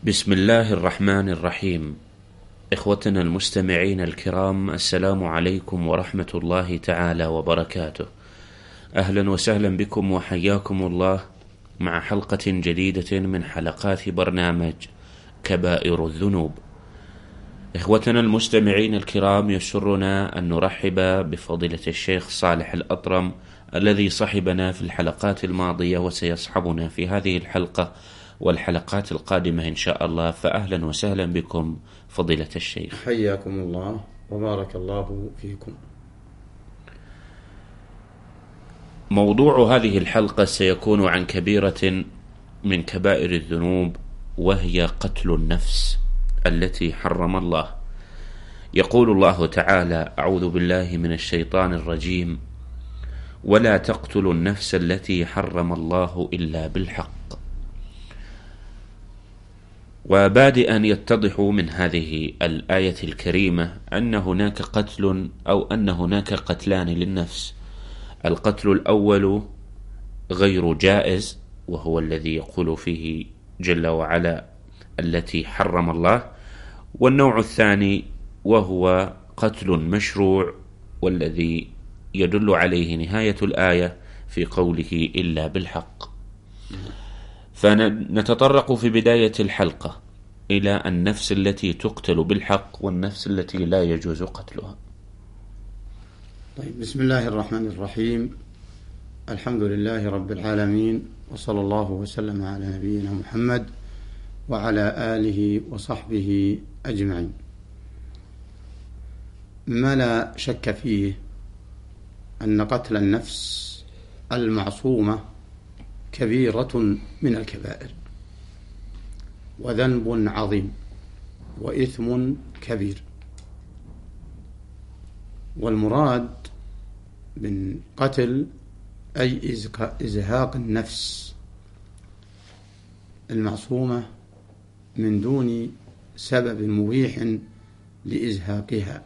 بسم الله الرحمن الرحيم. إخوتنا المستمعين الكرام، السلام عليكم ورحمة الله تعالى وبركاته. أهلا وسهلا بكم وحياكم الله مع حلقة جديدة من حلقات برنامج كبائر الذنوب. إخوتنا المستمعين الكرام، يسرنا أن نرحب بفضيلة الشيخ صالح الأطرم الذي صحبنا في الحلقات الماضية وسيصحبنا في هذه الحلقة والحلقات القادمة إن شاء الله. فأهلا وسهلا بكم فضيلة الشيخ. حياكم الله وبارك الله فيكم. موضوع هذه الحلقة سيكون عن كبيرة من كبائر الذنوب، وهي قتل النفس التي حرم الله. يقول الله تعالى: أعوذ بالله من الشيطان الرجيم: ولا تقتلوا النفس التي حرم الله إلا بالحق. وبادئا يتضح من هذه الآية الكريمة أن هناك قتل أو أن هناك قتلان للنفس. القتل الأول غير جائز، وهو الذي يقول فيه جل وعلا التي حرم الله، والنوع الثاني وهو قتل مشروع، والذي يدل عليه نهاية الآية في قوله إلا بالحق. فنتطرق في بداية الحلقة إلى النفس التي تقتل بالحق والنفس التي لا يجوز قتلها. طيب، بسم الله الرحمن الرحيم. الحمد لله رب العالمين، وصلى الله وسلم على نبينا محمد وعلى آله وصحبه أجمعين. ما لا شك فيه أن قتل النفس المعصومة كبيرة من الكبائر، وذنب عظيم، وإثم كبير. والمراد من قتل أي إزهاق النفس المعصومة من دون سبب مبيح لإزهاقها.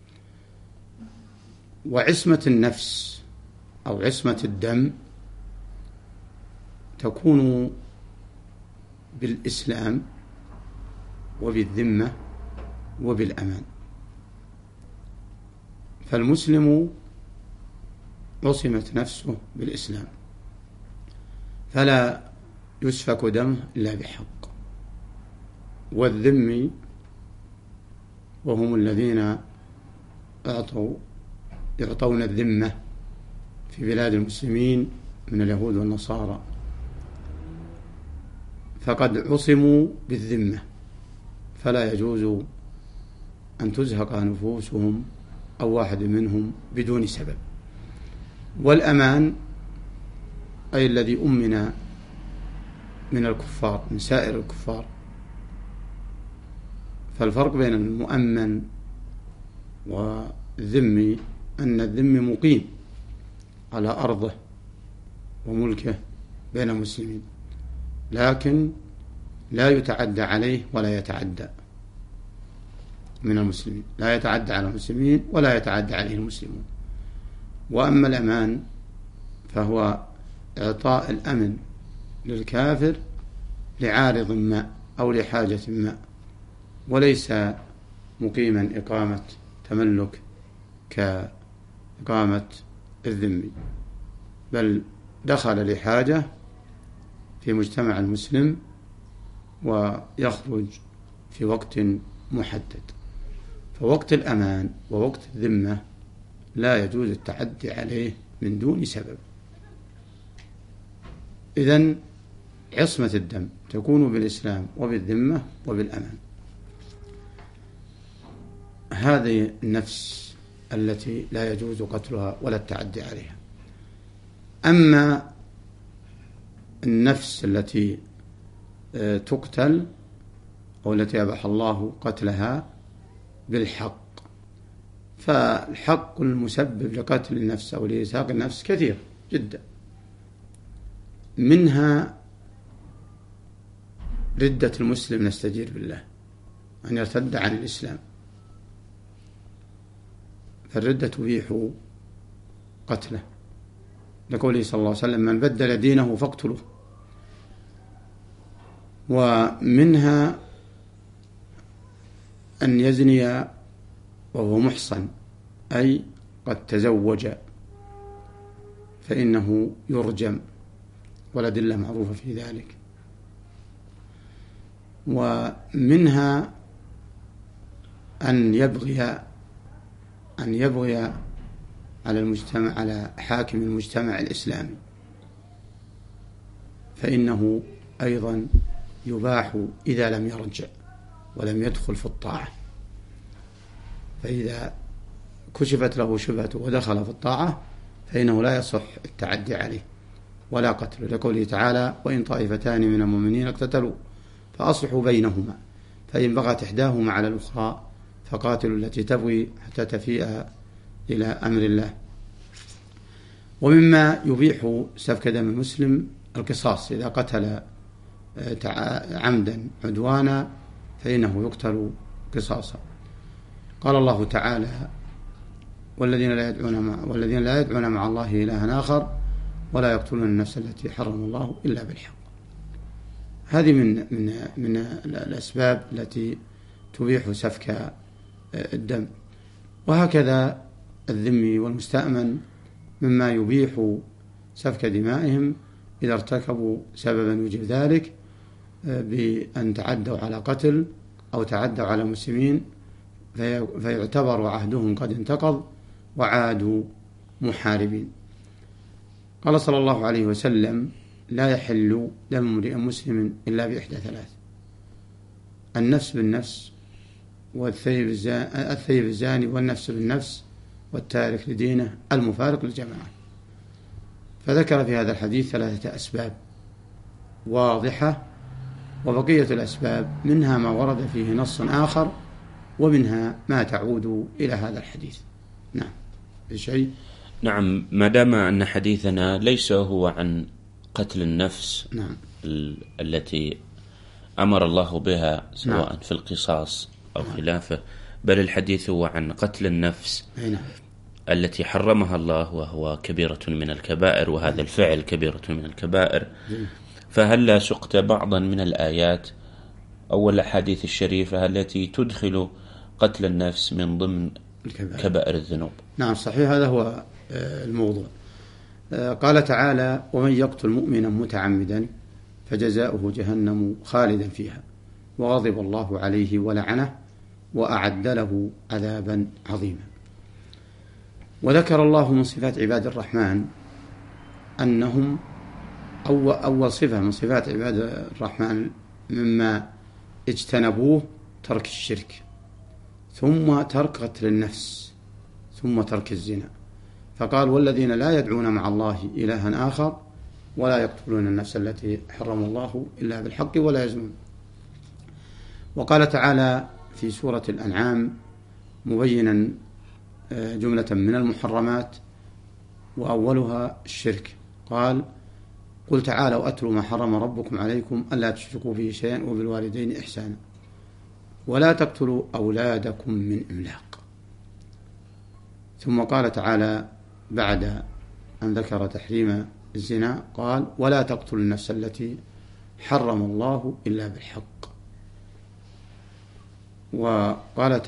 وعصمة النفس أو عصمة الدم تكون بالإسلام وبالذمة وبالأمان. فالمسلم عصمت نفسه بالإسلام، فلا يسفك دمه إلا بحق. والذمي وهم الذين يعطون الذمة في بلاد المسلمين من اليهود والنصارى، فقد عصموا بالذمة، فلا يجوز أن تزهق نفوسهم أو واحد منهم بدون سبب. والأمان أي الذي أمن من الكفار، من سائر الكفار. فالفرق بين المؤمن والذمي أن الذمي مقيم على أرضه وملكه بين المسلمين، لكن لا يتعدى عليه ولا يتعدى من المسلمين، لا يتعدى على المسلمين ولا يتعدى عليه المسلمون. وأما الأمان فهو إعطاء الأمن للكافر لعارض ما أو لحاجة ما، وليس مقيما إقامة تملك كإقامة الذمي، بل دخل لحاجة في مجتمع المسلم ويخرج في وقت محدد. فوقت الأمان ووقت الذمة لا يجوز التعدي عليه من دون سبب. إذن عصمة الدم تكون بالإسلام وبالذمة وبالأمان. هذه النفس التي لا يجوز قتلها ولا التعدي عليها. أما النفس التي تقتل أو التي أباح الله قتلها بالحق، فالحق المسبب لقتل النفس أو لإزهاق النفس كثير جدا. منها ردة المسلم، نستجير بالله، أن يرتد عن الإسلام، فالردة تبيح قتله، لقوله صلى الله عليه وسلم: من بدل دينه فاقتلوه. ومنها أن يزني وهو محصن أي قد تزوج فإنه يرجم، والأدلة معروفة في ذلك. ومنها أن يبغي على المجتمع، على حاكم المجتمع الإسلامي، فإنه أيضا يباح إذا لم يرجع ولم يدخل في الطاعة. فإذا كشفت له شبهته ودخل في الطاعة فإنه لا يصح التعدي عليه ولا قتله، لقوله تعالى: وإن طائفتان من المؤمنين اقتتلوا فأصلحوا بينهما فإن بغت إحداهما على الأخرى فقاتلوا التي تبغي حتى تفيء إلى أمر الله. ومما يبيح سفك دم المسلم القصاص، إذا قتل عمدا عدوانا فإنه يقتل قصاصا. قال الله تعالى: والذين لا يدعون مع الله إلها آخر ولا يقتلون النفس التي حرم الله إلا بالحق. هذه من الأسباب التي تبيح سفك الدم. وهكذا الذمي والمستأمن مما يبيح سفك دمائهم إذا ارتكبوا سببا يوجب ذلك، بأن تعدوا على قتل أو تعدوا على مسلمين، فيعتبر عهدهم قد انتقض وعادوا محاربين. قال صلى الله عليه وسلم: لا يحل دم امرئ مسلم إلا بإحدى ثلاث: النفس بالنفس، والثيب الزاني، والنفس بالنفس، والتارك لدينه، المفارق للجماعة. فذكر في هذا الحديث 3 أسباب واضحة، وبقية الأسباب منها ما ورد فيه نص آخر، ومنها ما تعود إلى هذا الحديث. نعم. بشيء. نعم. ما دام أن حديثنا ليس هو عن قتل النفس، نعم، التي أمر الله بها سواء نعم، في القصاص أو نعم، خلافه، بل الحديث هو عن قتل النفس، نعم، التي حرمها الله، وهو كبيرة من الكبائر، وهذا الفعل كبيرة من الكبائر. فهل لا سقت بعضا من الآيات أو الأحاديث الشريفة التي تدخل قتل النفس من ضمن كبائر الذنوب؟ نعم، صحيح، هذا هو الموضوع. قال تعالى: ومن يقتل مؤمنا متعمدا فجزاؤه جهنم خالدا فيها وغضب الله عليه ولعنه وأعد له عذابا عظيما. وذكر الله من صفات عباد الرحمن أنهم أول صفة من صفات عباد الرحمن مما اجتنبوه ترك الشرك، ثم ترك قتل النفس، ثم ترك الزنا. فقال: والذين لا يدعون مع الله إلها آخر ولا يقتلون النفس التي حرم الله إلا بالحق ولا يزنون. وقال تعالى في سورة الأنعام مبينا جملة من المحرمات، وأولها الشرك. قال: قل تعالوا أتلوا ما حرم ربكم عليكم ألا تشركوا به شيئا وبالوالدين إحسانا ولا تقتلوا أولادكم من إملاق. ثم قال تعالى بعد أن ذكر تحريم الزنا قال: ولا تقتلوا النفس التي حرم الله إلا بالحق. وقال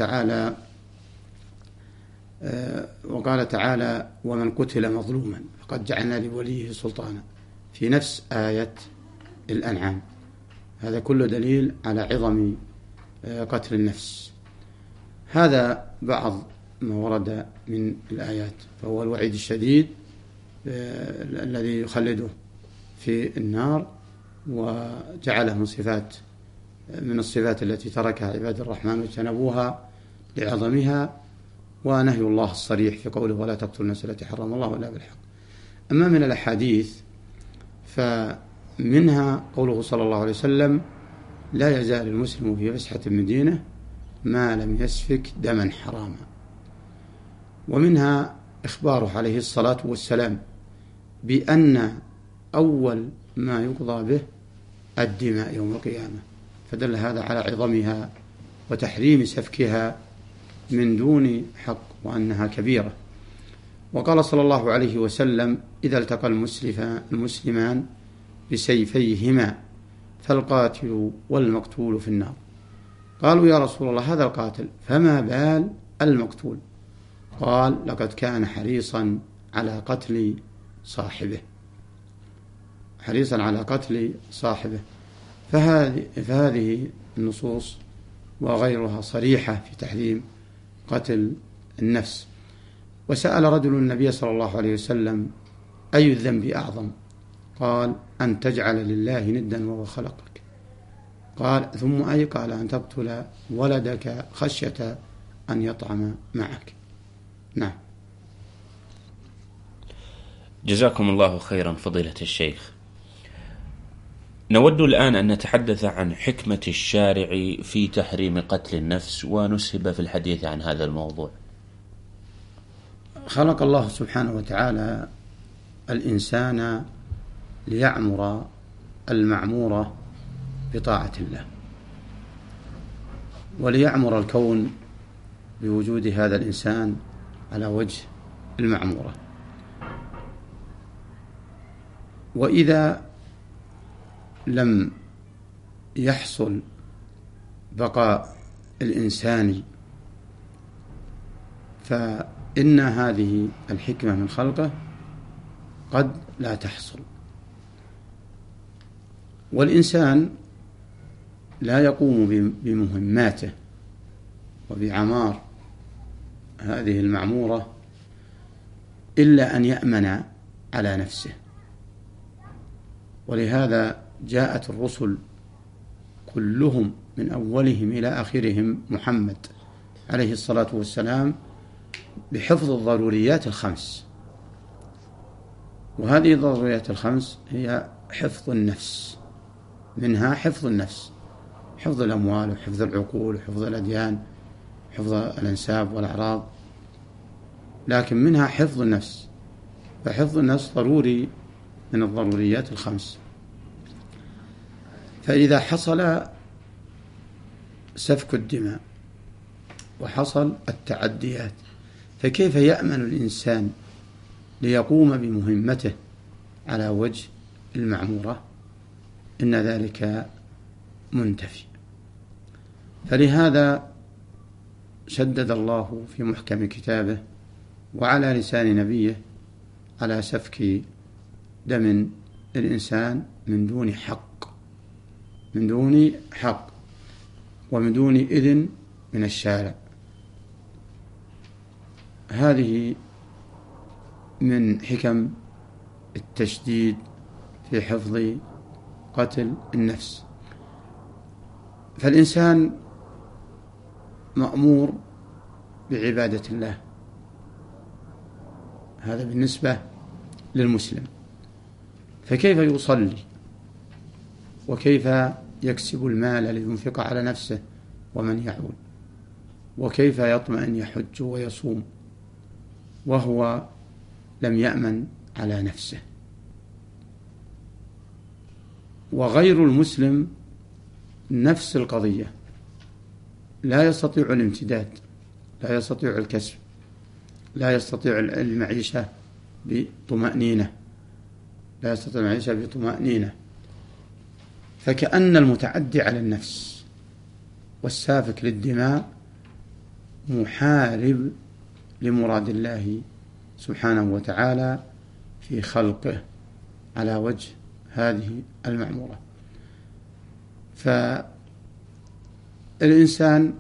تعالى: ومن قتل مظلوما فقد جعلنا لوليه سلطانا، في نفس آية الأنعام. هذا كله دليل على عظم قتل النفس. هذا بعض ما ورد من الآيات، فهو الوعيد الشديد الذي يخلده في النار، وجعله من الصفات التي تركها عباد الرحمن واجتنبوها لعظمها، ونهي الله الصريح في قوله: ولا تقتلوا النفس التي حرم الله إلا بالحق. أما من الأحاديث فمنها قوله صلى الله عليه وسلم: لا يزال المسلم في فسحة من دينه ما لم يسفك دما حراما. ومنها إخباره عليه الصلاة والسلام بأن أول ما يقضى به الدماء يوم القيامة، فدل هذا على عظمها وتحريم سفكها من دون حق، وأنها كبيرة. وقال صلى الله عليه وسلم: إذا التقى قالوا يا رسول الله هذا القاتل فما بال المقتول؟ قال لقد كان حريصا على قتل صاحبه، حريصا على قتل صاحبه. فهذه النصوص وغيرها صريحة في تحريم قتل النفس. وسأل رجل النبي صلى الله عليه وسلم أي الذنب أعظم؟ قال أن تجعل لله ندا وهو خلقك. قال ثم أي؟ قال أن تقتل ولدك خشية أن يطعم معك. نعم. جزاكم الله خيرا فضيلة الشيخ. نود الآن أن نتحدث عن حكمة الشارع في تحريم قتل النفس، ونسهب في الحديث عن هذا الموضوع. خلق الله سبحانه وتعالى الإنسان ليعمر المعمورة بطاعة الله، وليعمر الكون بوجود هذا الإنسان على وجه المعمورة. وإذا لم يحصل بقاء الإنسان فإن هذه الحكمة من خلقه قد لا تحصل. والإنسان لا يقوم بمهماته وبعمار هذه المعمورة إلا أن يأمن على نفسه. ولهذا جاءت الرسل كلهم من أولهم إلى آخرهم محمد عليه الصلاة والسلام بحفظ الضروريات الخمس. وهذه الضروريات الخمس هي حفظ النفس، منها حفظ النفس، حفظ الأموال وحفظ العقول وحفظ الأديان، حفظ الأنساب والأعراض، لكن منها حفظ النفس. فحفظ النفس ضروري من الضروريات الخمس. فإذا حصل سفك الدماء وحصل التعديات فكيف يأمن الإنسان ليقوم بمهمته على وجه المعمورة؟ إن ذلك منتفي. فلهذا شدد الله في محكم كتابه وعلى لسان نبيه على سفك دم الإنسان من دون حق، من دون حق ومن دون إذن من الشارع. هذه من حكم التشديد في حفظ قتل النفس. فالإنسان مأمور بعبادة الله، هذا بالنسبة للمسلم. فكيف يصلي وكيف يكسب المال لينفق على نفسه ومن يعول، وكيف يطمئن يحج ويصوم وهو لم يأمن على نفسه؟ وغير المسلم نفس القضية، لا يستطيع الامتداد، لا يستطيع الكسب، لا يستطيع المعيشة بطمأنينة، لا يستطيع المعيشة بطمأنينة. فكأن المتعدي على النفس والسافك للدماء محارب لمراد الله سبحانه وتعالى في خلقه على وجه هذه المعمورة. فالإنسان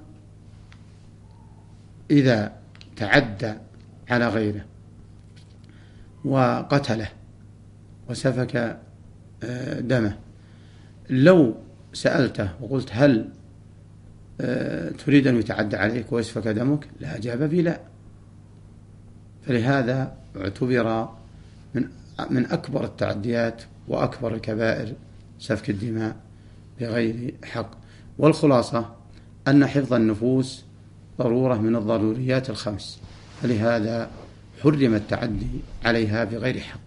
إذا تعدى على غيره وقتله وسفك دمه، لو سألته وقلت هل تريد أن يتعدى عليك ويسفك دمك؟ لا، أجاب بلا. فلهذا اعتبر من أكبر التعديات وأكبر الكبائر سفك الدماء بغير حق. والخلاصة أن حفظ النفوس ضرورة من الضروريات الخمس، فلهذا حرم التعدي عليها بغير حق.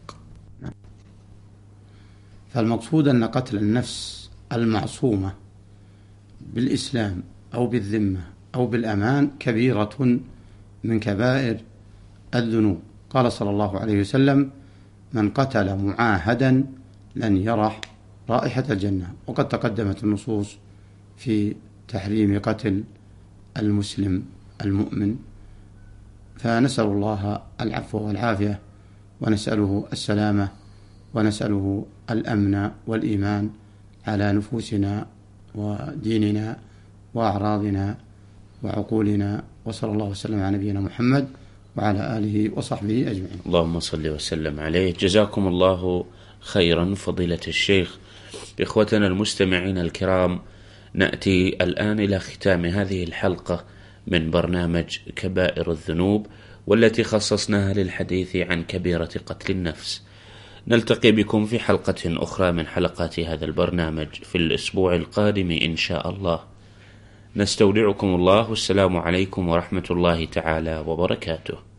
فالمقصود أن قتل النفس المعصومة بالإسلام أو بالذمة أو بالأمان كبيرة من كبائر الذنوب. قال صلى الله عليه وسلم: من قتل معاهدا لن يرح رائحة الجنة. وقد تقدمت النصوص في تحريم قتل المسلم المؤمن، فنسأل الله العفو والعافية، ونسأله السلامة، ونسأله الأمن والإيمان على نفوسنا وديننا وأعراضنا وعقولنا، وصلى الله وسلم على نبينا محمد وعلى آله وصحبه أجمعين. اللهم صل وسلم عليه. جزاكم الله خيرا فضيلة الشيخ. إخوتنا المستمعين الكرام، نأتي الآن إلى ختام هذه الحلقة من برنامج كبائر الذنوب، والتي خصصناها للحديث عن كبيرة قتل النفس. نلتقي بكم في حلقة أخرى من حلقات هذا البرنامج في الأسبوع القادم إن شاء الله. نستودعكم الله، والسلام عليكم ورحمة الله تعالى وبركاته.